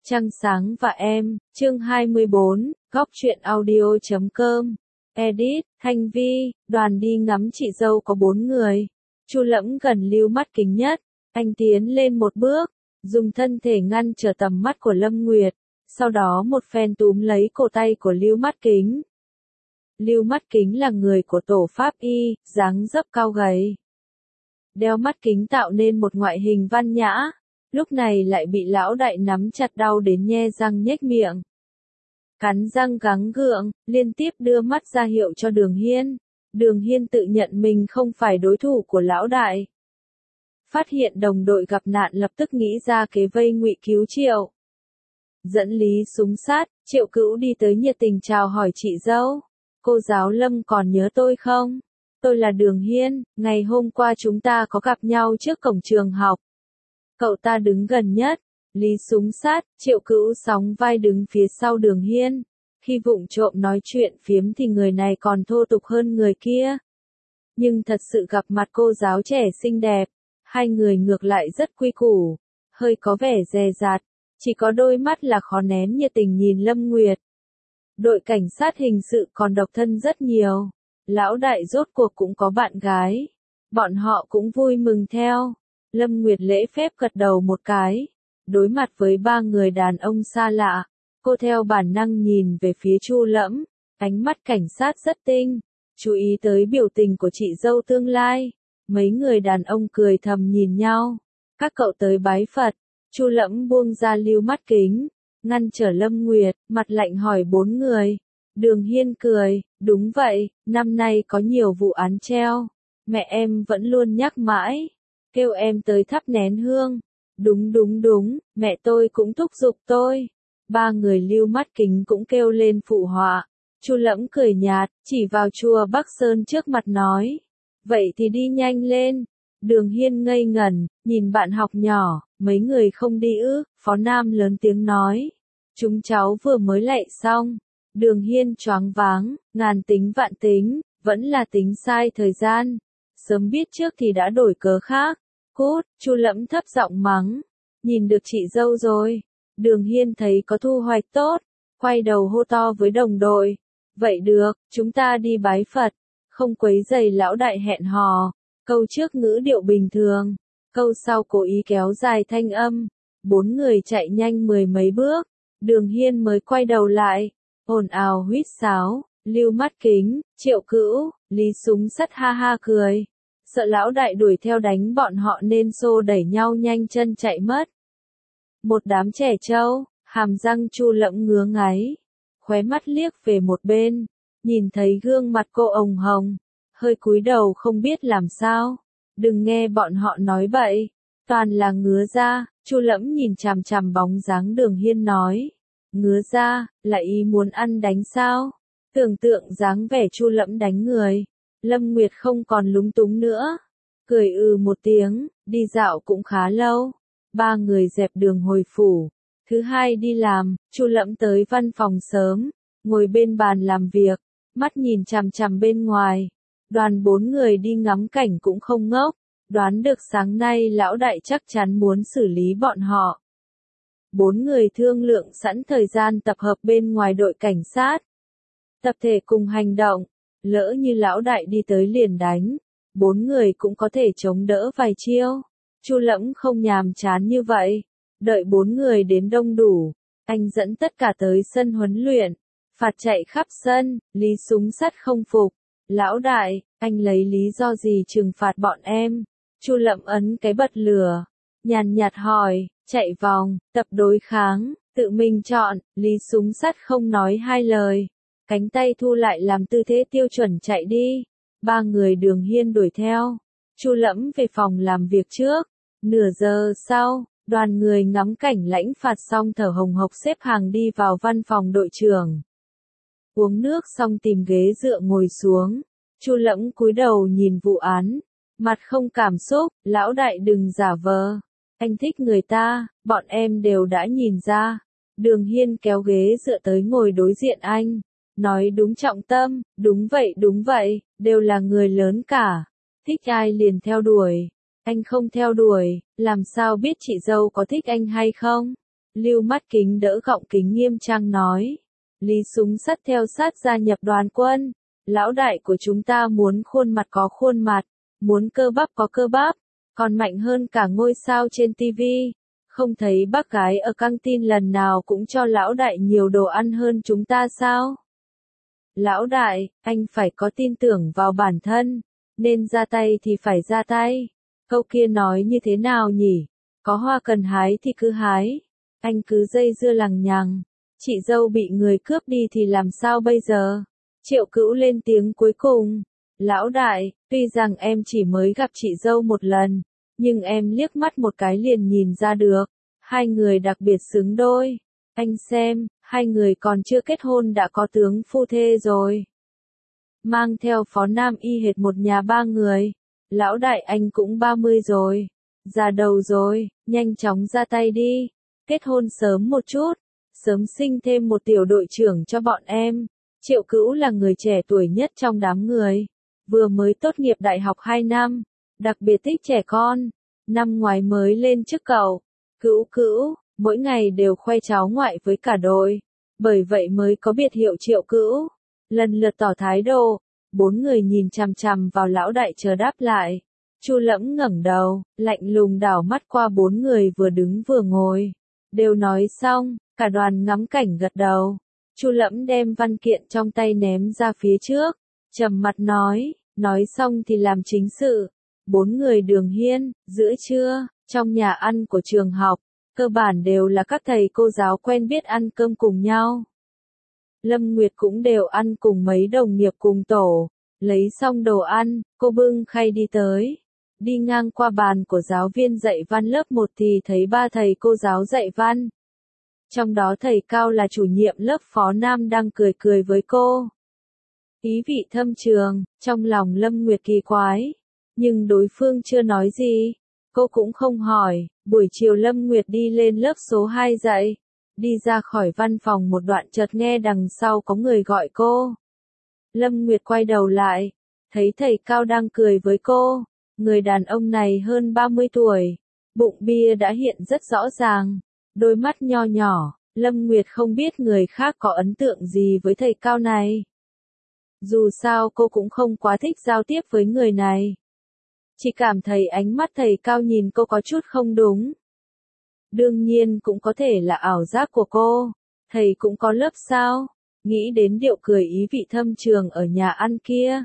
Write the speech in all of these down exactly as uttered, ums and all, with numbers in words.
Trăng sáng và em, chương hai mươi bốn, góc truyện audio chấm com. Edit, Thanh Vi, đoàn đi ngắm chị dâu có bốn người. Chu Lẫm gần Lưu Mắt Kính nhất, anh tiến lên một bước, dùng thân thể ngăn trở tầm mắt của Lâm Nguyệt, sau đó một phen túm lấy cổ tay của Lưu Mắt Kính. Lưu Mắt Kính là người của tổ pháp y, dáng dấp cao gầy. Đeo mắt kính tạo nên một ngoại hình văn nhã, lúc này lại bị lão đại nắm chặt đau đến nhe răng nhếch miệng. Cắn răng gắng gượng, liên tiếp đưa mắt ra hiệu cho Đường Hiên. Đường Hiên tự nhận mình không phải đối thủ của lão đại. Phát hiện đồng đội gặp nạn lập tức nghĩ ra kế vây ngụy cứu Triệu. Dẫn Lý súng sát, Triệu Cữu đi tới nhiệt tình chào hỏi chị dâu. Cô giáo Lâm còn nhớ tôi không? Tôi là Đường Hiên, ngày hôm qua chúng ta có gặp nhau trước cổng trường học. Cậu ta đứng gần nhất, Lý súng sát, Triệu Cữu sóng vai đứng phía sau Đường Hiên. Khi vụng trộm nói chuyện phiếm thì người này còn thô tục hơn người kia. Nhưng thật sự gặp mặt cô giáo trẻ xinh đẹp, hai người ngược lại rất quy củ, hơi có vẻ dè dặt, chỉ có đôi mắt là khó nén nhiệt tình nhìn Lâm Nguyệt. Đội cảnh sát hình sự còn độc thân rất nhiều, lão đại rốt cuộc cũng có bạn gái, bọn họ cũng vui mừng theo. Lâm Nguyệt lễ phép gật đầu một cái, đối mặt với ba người đàn ông xa lạ, cô theo bản năng nhìn về phía Chu Lẫm, ánh mắt cảnh sát rất tinh, chú ý tới biểu tình của chị dâu tương lai. Mấy người đàn ông cười thầm nhìn nhau, các cậu tới bái Phật. Chu Lẫm buông ra Lưu Mắt Kính, ngăn trở Lâm Nguyệt, mặt lạnh hỏi bốn người. Đường Hiên cười, đúng vậy, năm nay có nhiều vụ án treo, mẹ em vẫn luôn nhắc mãi, kêu em tới thắp nén hương. Đúng đúng đúng, mẹ tôi cũng thúc giục tôi. Ba người Lưu Mắt Kính cũng kêu lên phụ họa. Chu Lẫm cười nhạt, chỉ vào chùa Bắc Sơn trước mặt nói. Vậy thì đi nhanh lên. Đường Hiên ngây ngẩn, nhìn bạn học nhỏ, mấy người không đi ư? Phó Nam lớn tiếng nói. Chúng cháu vừa mới lạy xong. Đường Hiên choáng váng, ngàn tính vạn tính, vẫn là tính sai thời gian. Sớm biết trước thì đã đổi cớ khác. Cút, Chu Lẫm thấp giọng mắng. Nhìn được chị dâu rồi. Đường Hiên thấy có thu hoạch tốt, quay đầu hô to với đồng đội. Vậy được, chúng ta đi bái Phật, không quấy rầy lão đại hẹn hò. Câu trước ngữ điệu bình thường, câu sau cố ý kéo dài thanh âm. Bốn người chạy nhanh mười mấy bước, Đường Hiên mới quay đầu lại, ồn ào huýt sáo, Lưu Mắt Kính, Triệu Cữu, Lý súng sắt ha ha cười. Sợ lão đại đuổi theo đánh bọn họ nên xô đẩy nhau nhanh chân chạy mất. Một đám trẻ trâu, hàm răng Chu Lẫm ngứa ngáy, khóe mắt liếc về một bên, nhìn thấy gương mặt cô ồng hồng, hơi cúi đầu không biết làm sao. Đừng nghe bọn họ nói bậy, toàn là ngứa da. Chu Lẫm nhìn chằm chằm bóng dáng Đường Hiên nói. Ngứa da, là ý muốn ăn đánh sao? Tưởng tượng dáng vẻ Chu Lẫm đánh người, Lâm Nguyệt không còn lúng túng nữa, cười ừ một tiếng. Đi dạo cũng khá lâu, ba người dẹp đường hồi phủ. Thứ hai đi làm, Chu Lẫm tới văn phòng sớm, ngồi bên bàn làm việc, mắt nhìn chằm chằm bên ngoài. Đoàn bốn người đi ngắm cảnh cũng không ngốc, đoán được sáng nay lão đại chắc chắn muốn xử lý bọn họ. Bốn người thương lượng sẵn thời gian tập hợp bên ngoài đội cảnh sát. Tập thể cùng hành động, lỡ như lão đại đi tới liền đánh, bốn người cũng có thể chống đỡ vài chiêu. Chu Lẫm không nhàm chán như vậy, đợi bốn người đến đông đủ, anh dẫn tất cả tới sân huấn luyện, phạt chạy khắp sân. Lý súng sắt không phục. Lão đại, anh lấy lý do gì trừng phạt bọn em? Chu Lẫm ấn cái bật lửa, nhàn nhạt hỏi. Chạy vòng, tập đối kháng, tự mình chọn. Lý súng sắt không nói hai lời, cánh tay thu lại làm tư thế tiêu chuẩn chạy đi. Ba người Đường Hiên đuổi theo. Chu Lẫm về phòng làm việc trước. Nửa giờ sau, đoàn người ngắm cảnh lãnh phạt xong thở hồng hộc xếp hàng đi vào văn phòng đội trưởng. Uống nước xong tìm ghế dựa ngồi xuống. Chu Lẫm cúi đầu nhìn vụ án, mặt không cảm xúc. Lão đại đừng giả vờ, anh thích người ta, bọn em đều đã nhìn ra. Đường Hiên kéo ghế dựa tới ngồi đối diện anh, nói đúng trọng tâm. Đúng vậy đúng vậy, đều là người lớn cả, thích ai liền theo đuổi. Anh không theo đuổi, làm sao biết chị dâu có thích anh hay không? Lưu Mắt Kính đỡ gọng kính nghiêm trang nói. Lý Súng Sắt theo sát gia nhập đoàn quân. Lão đại của chúng ta muốn khuôn mặt có khuôn mặt, muốn cơ bắp có cơ bắp, còn mạnh hơn cả ngôi sao trên tivi. Không thấy bác gái ở căng tin lần nào cũng cho lão đại nhiều đồ ăn hơn chúng ta sao? Lão đại, anh phải có tin tưởng vào bản thân, nên ra tay thì phải ra tay. Câu kia nói như thế nào nhỉ? Có hoa cần hái thì cứ hái. Anh cứ dây dưa lằng nhằng. Chị dâu bị người cướp đi thì làm sao bây giờ? Triệu Cữu lên tiếng cuối cùng. Lão đại, tuy rằng em chỉ mới gặp chị dâu một lần, nhưng em liếc mắt một cái liền nhìn ra được. Hai người đặc biệt xứng đôi. Anh xem, hai người còn chưa kết hôn đã có tướng phu thê rồi. Mang theo Phó Nam y hệt một nhà ba người. Lão đại anh cũng ba mươi rồi. Già đầu rồi, nhanh chóng ra tay đi. Kết hôn sớm một chút. Sớm sinh thêm một tiểu đội trưởng cho bọn em. Triệu Cữu là người trẻ tuổi nhất trong đám người. Vừa mới tốt nghiệp đại học hai năm. Đặc biệt thích trẻ con. Năm ngoái mới lên chức cậu. Cữu Cữu, mỗi ngày đều khoe cháu ngoại với cả đội. Bởi vậy mới có biệt hiệu Triệu Cữu. Lần lượt tỏ thái độ. Bốn người nhìn chằm chằm vào lão đại chờ đáp lại. Chu Lẫm ngẩng đầu, lạnh lùng đảo mắt qua bốn người vừa đứng vừa ngồi. Đều nói xong, cả đoàn ngắm cảnh gật đầu. Chu Lẫm đem văn kiện trong tay ném ra phía trước, trầm mặt nói, nói xong thì làm chính sự. Bốn người Đường Hiên, giữa trưa, trong nhà ăn của trường học, cơ bản đều là các thầy cô giáo quen biết ăn cơm cùng nhau. Lâm Nguyệt cũng đều ăn cùng mấy đồng nghiệp cùng tổ. Lấy xong đồ ăn, cô bưng khay đi tới. Đi ngang qua bàn của giáo viên dạy văn lớp một thì thấy ba thầy cô giáo dạy văn. Trong đó thầy Cao là chủ nhiệm lớp Phó Nam đang cười cười với cô. Ý vị thâm trường, trong lòng Lâm Nguyệt kỳ quái. Nhưng đối phương chưa nói gì. Cô cũng không hỏi. Buổi chiều Lâm Nguyệt đi lên lớp số hai dạy. Đi ra khỏi văn phòng một đoạn chợt nghe đằng sau có người gọi cô. Lâm Nguyệt quay đầu lại. Thấy thầy Cao đang cười với cô. Người đàn ông này hơn ba mươi tuổi. Bụng bia đã hiện rất rõ ràng. Đôi mắt nho nhỏ. Lâm Nguyệt không biết người khác có ấn tượng gì với thầy Cao này. Dù sao cô cũng không quá thích giao tiếp với người này. Chỉ cảm thấy ánh mắt thầy Cao nhìn cô có chút không đúng. Đương nhiên cũng có thể là ảo giác của cô. Thầy cũng có lớp sao? Nghĩ đến điệu cười ý vị thâm trường ở nhà ăn kia.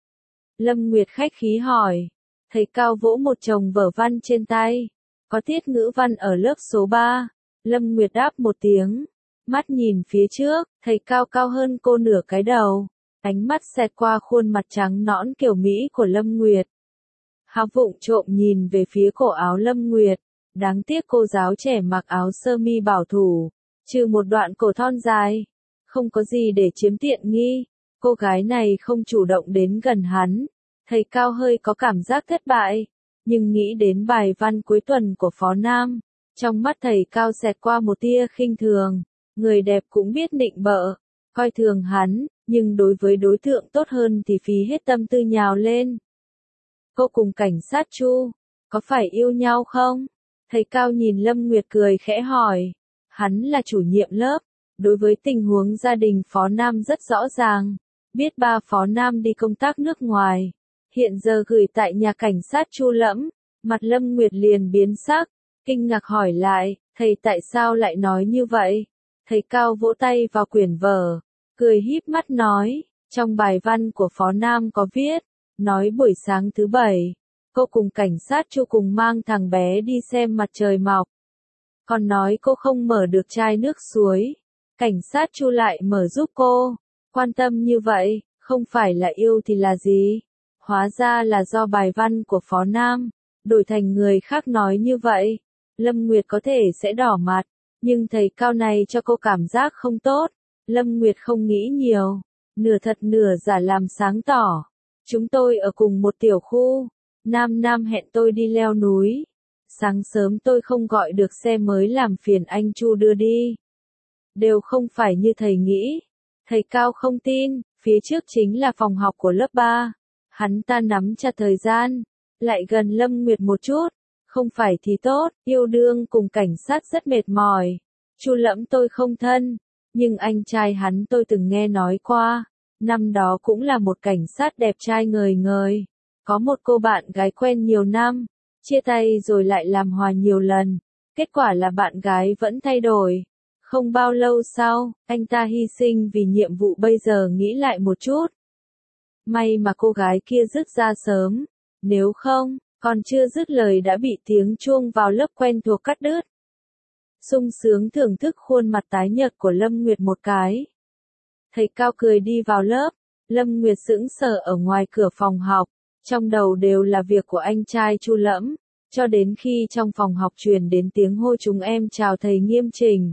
Lâm Nguyệt khách khí hỏi. Thầy Cao vỗ một chồng vở văn trên tay. Có tiết ngữ văn ở lớp số ba. Lâm Nguyệt đáp một tiếng. Mắt nhìn phía trước, thầy Cao cao hơn cô nửa cái đầu. Ánh mắt xẹt qua khuôn mặt trắng nõn kiểu Mỹ của Lâm Nguyệt. Hào vụng trộm nhìn về phía cổ áo Lâm Nguyệt. Đáng tiếc cô giáo trẻ mặc áo sơ mi bảo thủ. Trừ một đoạn cổ thon dài. Không có gì để chiếm tiện nghi. Cô gái này không chủ động đến gần hắn. Thầy Cao hơi có cảm giác thất bại. Nhưng nghĩ đến bài văn cuối tuần của Phó Nam. Trong mắt thầy Cao xẹt qua một tia khinh thường. Người đẹp cũng biết nịnh bợ. Coi thường hắn. Nhưng đối với đối tượng tốt hơn thì phí hết tâm tư nhào lên. Cô cùng cảnh sát Chu. Có phải yêu nhau không? Thầy Cao nhìn Lâm Nguyệt cười khẽ hỏi. Hắn là chủ nhiệm lớp. Đối với tình huống gia đình Phó Nam rất rõ ràng. Biết ba Phó Nam đi công tác nước ngoài. Hiện giờ gửi tại nhà cảnh sát Chu Lẫm. Mặt Lâm Nguyệt liền biến sắc. Kinh ngạc hỏi lại. Thầy tại sao lại nói như vậy? Thầy Cao vỗ tay vào quyển vở. Cười híp mắt nói. Trong bài văn của Phó Nam có viết. Nói buổi sáng thứ bảy. Cô cùng cảnh sát Chu cùng mang thằng bé đi xem mặt trời mọc. Còn nói cô không mở được chai nước suối. Cảnh sát Chu lại mở giúp cô. Quan tâm như vậy, không phải là yêu thì là gì? Hóa ra là do bài văn của Phó Nam. Đổi thành người khác nói như vậy. Lâm Nguyệt có thể sẽ đỏ mặt. Nhưng thầy Cao này cho cô cảm giác không tốt. Lâm Nguyệt không nghĩ nhiều. Nửa thật nửa giả làm sáng tỏ. Chúng tôi ở cùng một tiểu khu. Nam Nam hẹn tôi đi leo núi. Sáng sớm tôi không gọi được xe mới làm phiền anh Chu đưa đi. Đều không phải như thầy nghĩ. Thầy Cao không tin, phía trước chính là phòng học của lớp ba. Hắn ta nắm chặt thời gian, lại gần Lâm Nguyệt một chút. Không phải thì tốt, yêu đương cùng cảnh sát rất mệt mỏi. Chu Lẫm tôi không thân, nhưng anh trai hắn tôi từng nghe nói qua, năm đó cũng là một cảnh sát đẹp trai ngời ngời, có một cô bạn gái quen nhiều năm, chia tay rồi lại làm hòa nhiều lần, kết quả là bạn gái vẫn thay đổi. Không bao lâu sau, anh ta hy sinh vì nhiệm vụ. Bây giờ nghĩ lại một chút. May mà cô gái kia dứt ra sớm, nếu không, còn chưa dứt lời đã bị tiếng chuông vào lớp quen thuộc cắt đứt. Sung sướng thưởng thức khuôn mặt tái nhợt của Lâm Nguyệt một cái. Thầy Cao cười đi vào lớp, Lâm Nguyệt sững sờ ở ngoài cửa phòng học, trong đầu đều là việc của anh trai Chu Lẫm, cho đến khi trong phòng học truyền đến tiếng hô chúng em chào thầy nghiêm chỉnh.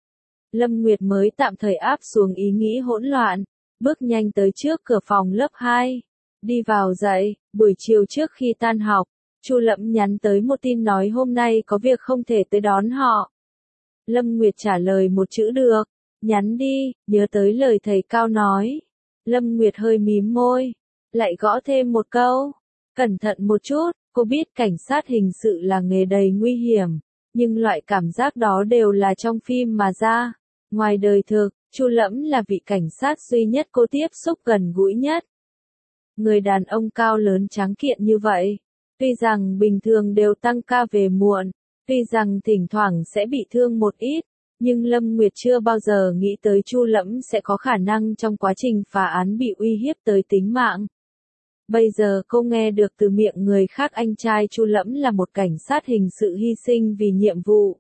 Lâm Nguyệt mới tạm thời áp xuống ý nghĩ hỗn loạn, bước nhanh tới trước cửa phòng lớp hai, đi vào dạy. Buổi chiều trước khi tan học, Chu Lẫm nhắn tới một tin nói hôm nay có việc không thể tới đón họ. Lâm Nguyệt trả lời một chữ được, nhắn đi, nhớ tới lời thầy Cao nói. Lâm Nguyệt hơi mím môi, lại gõ thêm một câu, cẩn thận một chút, cô biết cảnh sát hình sự là nghề đầy nguy hiểm, nhưng loại cảm giác đó đều là trong phim mà ra. Ngoài đời thực, Chu Lẫm là vị cảnh sát duy nhất cô tiếp xúc gần gũi nhất. Người đàn ông cao lớn tráng kiện như vậy, tuy rằng bình thường đều tăng ca về muộn, tuy rằng thỉnh thoảng sẽ bị thương một ít, nhưng Lâm Nguyệt chưa bao giờ nghĩ tới Chu Lẫm sẽ có khả năng trong quá trình phá án bị uy hiếp tới tính mạng. Bây giờ cô nghe được từ miệng người khác anh trai Chu Lẫm là một cảnh sát hình sự hy sinh vì nhiệm vụ.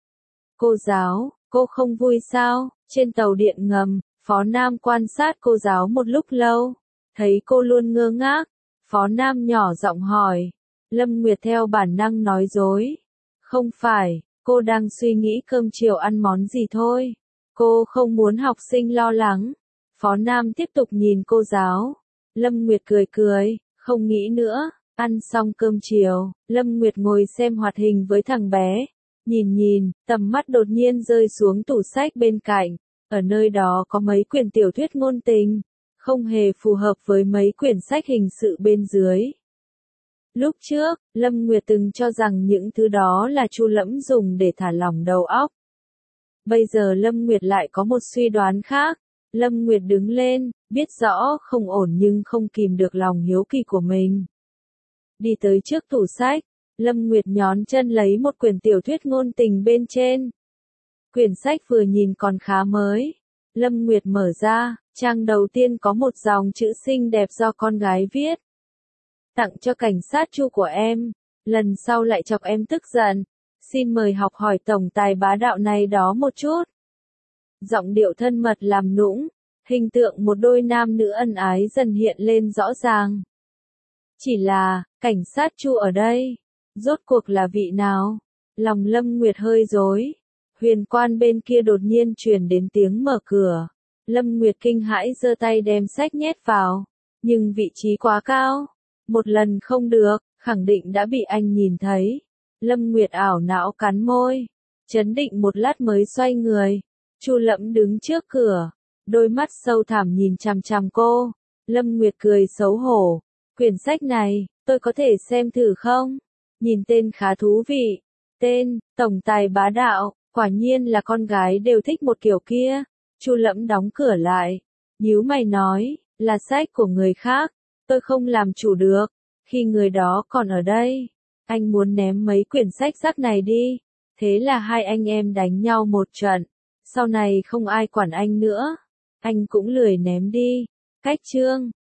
Cô giáo, cô không vui sao? Trên tàu điện ngầm, Phó Nam quan sát cô giáo một lúc lâu, thấy cô luôn ngơ ngác, Phó Nam nhỏ giọng hỏi. Lâm Nguyệt theo bản năng nói dối. Không phải, cô đang suy nghĩ cơm chiều ăn món gì thôi. Cô không muốn học sinh lo lắng. Phó Nam tiếp tục nhìn cô giáo. Lâm Nguyệt cười cười, không nghĩ nữa. Ăn xong cơm chiều, Lâm Nguyệt ngồi xem hoạt hình với thằng bé. Nhìn nhìn, tầm mắt đột nhiên rơi xuống tủ sách bên cạnh. Ở nơi đó có mấy quyển tiểu thuyết ngôn tình, không hề phù hợp với mấy quyển sách hình sự bên dưới. Lúc trước, Lâm Nguyệt từng cho rằng những thứ đó là Chu Lẫm dùng để thả lỏng đầu óc. Bây giờ Lâm Nguyệt lại có một suy đoán khác. Lâm Nguyệt đứng lên, biết rõ không ổn nhưng không kìm được lòng hiếu kỳ của mình. Đi tới trước tủ sách, Lâm Nguyệt nhón chân lấy một quyển tiểu thuyết ngôn tình bên trên. Quyển sách vừa nhìn còn khá mới. Lâm Nguyệt mở ra, trang đầu tiên có một dòng chữ xinh đẹp do con gái viết. Tặng cho cảnh sát Chu của em, lần sau lại chọc em tức giận. Xin mời học hỏi tổng tài bá đạo này đó một chút. Giọng điệu thân mật làm nũng, hình tượng một đôi nam nữ ân ái dần hiện lên rõ ràng. Chỉ là, cảnh sát Chu ở đây, rốt cuộc là vị nào? Lòng Lâm Nguyệt hơi rối. Huyền quan bên kia đột nhiên truyền đến tiếng mở cửa. Lâm Nguyệt kinh hãi giơ tay đem sách nhét vào. Nhưng vị trí quá cao. Một lần không được, khẳng định đã bị anh nhìn thấy. Lâm Nguyệt ảo não cắn môi. Chấn định một lát mới xoay người. Chu Lẫm đứng trước cửa. Đôi mắt sâu thẳm nhìn chằm chằm cô. Lâm Nguyệt cười xấu hổ. Quyển sách này, tôi có thể xem thử không? Nhìn tên khá thú vị. Tên, Tổng tài bá đạo. Quả nhiên là con gái đều thích một kiểu kia. Chu Lẫm đóng cửa lại. Nhíu mày nói, là sách của người khác. Tôi không làm chủ được. Khi người đó còn ở đây, anh muốn ném mấy quyển sách rác này đi. Thế là hai anh em đánh nhau một trận. Sau này không ai quản anh nữa. Anh cũng lười ném đi. Cách chương